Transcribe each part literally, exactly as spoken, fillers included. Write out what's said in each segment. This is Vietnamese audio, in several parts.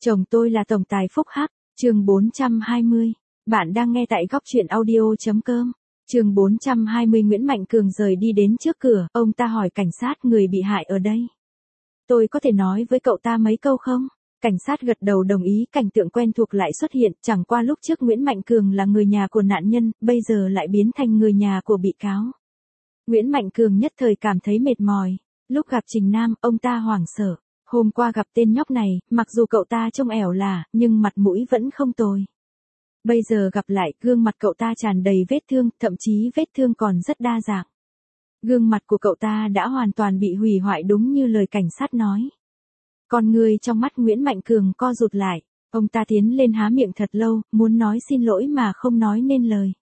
Chồng tôi là tổng tài Phúc Hắc, chương bốn trăm hai mươi. Bạn đang nghe tại góc truyện audio.com. Chương bốn trăm hai mươi. Nguyễn Mạnh Cường rời đi đến trước cửa, ông ta hỏi cảnh sát người bị hại ở đây. Tôi có thể nói với cậu ta mấy câu không? Cảnh sát gật đầu đồng ý, cảnh tượng quen thuộc lại xuất hiện, chẳng qua lúc trước Nguyễn Mạnh Cường là người nhà của nạn nhân, bây giờ lại biến thành người nhà của bị cáo. Nguyễn Mạnh Cường nhất thời cảm thấy mệt mỏi. Lúc gặp Trình Nam, ông ta hoảng sợ. Hôm qua gặp tên nhóc này, mặc dù cậu ta trông ẻo lả, nhưng mặt mũi vẫn không tồi. Bây giờ gặp lại, gương mặt cậu ta tràn đầy vết thương, thậm chí vết thương còn rất đa dạng. Gương mặt của cậu ta đã hoàn toàn bị hủy hoại đúng như lời cảnh sát nói. Con người trong mắt Nguyễn Mạnh Cường co rụt lại, ông ta tiến lên há miệng thật lâu, muốn nói xin lỗi mà không nói nên lời.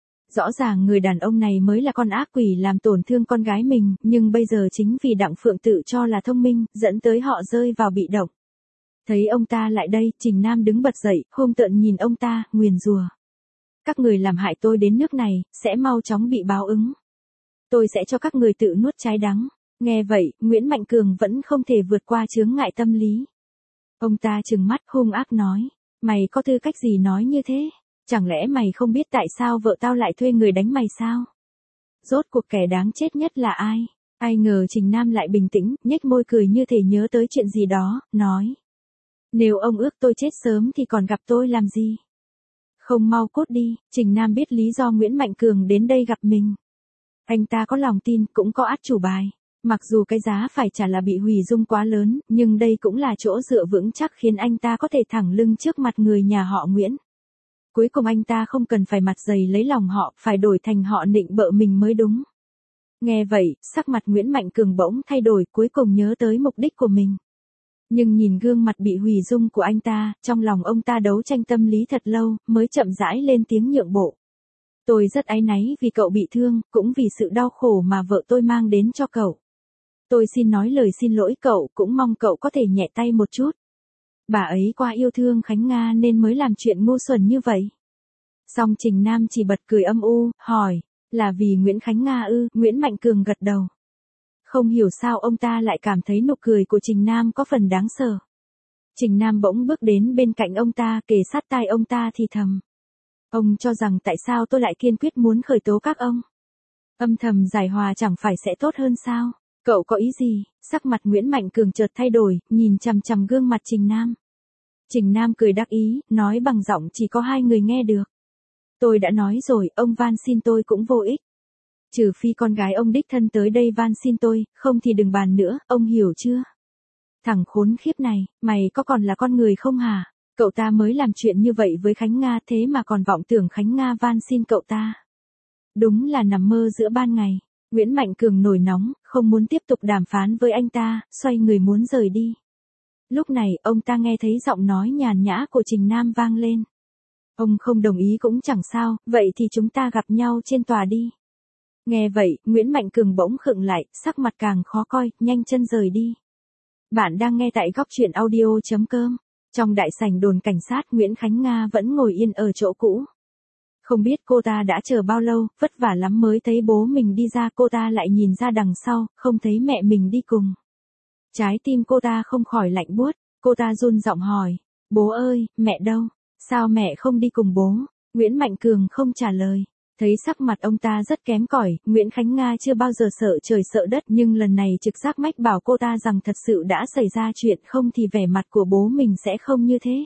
Rõ ràng người đàn ông này mới là con ác quỷ làm tổn thương con gái mình, nhưng bây giờ chính vì Đặng Phượng tự cho là thông minh, dẫn tới họ rơi vào bị động. Thấy ông ta lại đây, Trình Nam đứng bật dậy, hung tợn nhìn ông ta, nguyền rủa. Các người làm hại tôi đến nước này, sẽ mau chóng bị báo ứng. Tôi sẽ cho các người tự nuốt trái đắng. Nghe vậy, Nguyễn Mạnh Cường vẫn không thể vượt qua chướng ngại tâm lý. Ông ta trừng mắt hung ác nói, mày có tư cách gì nói như thế? Chẳng lẽ mày không biết tại sao vợ tao lại thuê người đánh mày sao? Rốt cuộc kẻ đáng chết nhất là ai? Ai ngờ Trình Nam lại bình tĩnh, nhếch môi cười như thể nhớ tới chuyện gì đó, nói. Nếu ông ước tôi chết sớm thì còn gặp tôi làm gì? Không mau cút đi. Trình Nam biết lý do Nguyễn Mạnh Cường đến đây gặp mình. Anh ta có lòng tin, cũng có át chủ bài. Mặc dù cái giá phải trả là bị hủy dung quá lớn, nhưng đây cũng là chỗ dựa vững chắc khiến anh ta có thể thẳng lưng trước mặt người nhà họ Nguyễn. Cuối cùng anh ta không cần phải mặt dày lấy lòng họ, phải đổi thành họ nịnh bợ mình mới đúng. Nghe vậy, sắc mặt Nguyễn Mạnh Cường bỗng thay đổi, cuối cùng nhớ tới mục đích của mình. Nhưng nhìn gương mặt bị hủy dung của anh ta, trong lòng ông ta đấu tranh tâm lý thật lâu, mới chậm rãi lên tiếng nhượng bộ. Tôi rất áy náy vì cậu bị thương, cũng vì sự đau khổ mà vợ tôi mang đến cho cậu. Tôi xin nói lời xin lỗi cậu, cũng mong cậu có thể nhẹ tay một chút. Bà ấy qua yêu thương Khánh Nga nên mới làm chuyện ngu xuẩn như vậy. Song Trình Nam chỉ bật cười âm u, hỏi, là vì Nguyễn Khánh Nga ư? Nguyễn Mạnh Cường gật đầu. Không hiểu sao ông ta lại cảm thấy nụ cười của Trình Nam có phần đáng sợ. Trình Nam bỗng bước đến bên cạnh ông ta, kề sát tai ông ta thì thầm. Ông cho rằng tại sao tôi lại kiên quyết muốn khởi tố các ông? Âm thầm giải hòa chẳng phải sẽ tốt hơn sao? Cậu có ý gì? Sắc mặt Nguyễn Mạnh Cường chợt thay đổi, nhìn chằm chằm gương mặt Trình Nam. Trình Nam cười đắc ý, nói bằng giọng chỉ có hai người nghe được. Tôi đã nói rồi, ông van xin tôi cũng vô ích. Trừ phi con gái ông đích thân tới đây van xin tôi, không thì đừng bàn nữa, ông hiểu chưa? Thằng khốn khiếp này, mày có còn là con người không hả? Cậu ta mới làm chuyện như vậy với Khánh Nga thế mà còn vọng tưởng Khánh Nga van xin cậu ta. Đúng là nằm mơ giữa ban ngày. Nguyễn Mạnh Cường nổi nóng, không muốn tiếp tục đàm phán với anh ta, xoay người muốn rời đi. Lúc này, ông ta nghe thấy giọng nói nhàn nhã của Trình Nam vang lên. Ông không đồng ý cũng chẳng sao, vậy thì chúng ta gặp nhau trên tòa đi. Nghe vậy, Nguyễn Mạnh Cường bỗng khựng lại, sắc mặt càng khó coi, nhanh chân rời đi. Bạn đang nghe tại góc truyện audio.com. Trong đại sảnh đồn cảnh sát, Nguyễn Khánh Nga vẫn ngồi yên ở chỗ cũ. Không biết cô ta đã chờ bao lâu, vất vả lắm mới thấy bố mình đi ra, cô ta lại nhìn ra đằng sau, không thấy mẹ mình đi cùng. Trái tim cô ta không khỏi lạnh buốt, cô ta run giọng hỏi, bố ơi, mẹ đâu? Sao mẹ không đi cùng bố? Nguyễn Mạnh Cường không trả lời. Thấy sắc mặt ông ta rất kém cỏi, Nguyễn Khánh Nga chưa bao giờ sợ trời sợ đất, nhưng lần này trực giác mách bảo cô ta rằng thật sự đã xảy ra chuyện, không thì vẻ mặt của bố mình sẽ không như thế.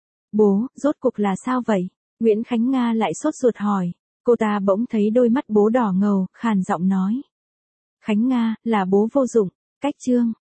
Bố, rốt cuộc là sao vậy? Nguyễn Khánh Nga lại sốt ruột hỏi. Cô ta bỗng thấy đôi mắt bố đỏ ngầu, khàn giọng nói. Khánh Nga, là bố vô dụng. Cách chương.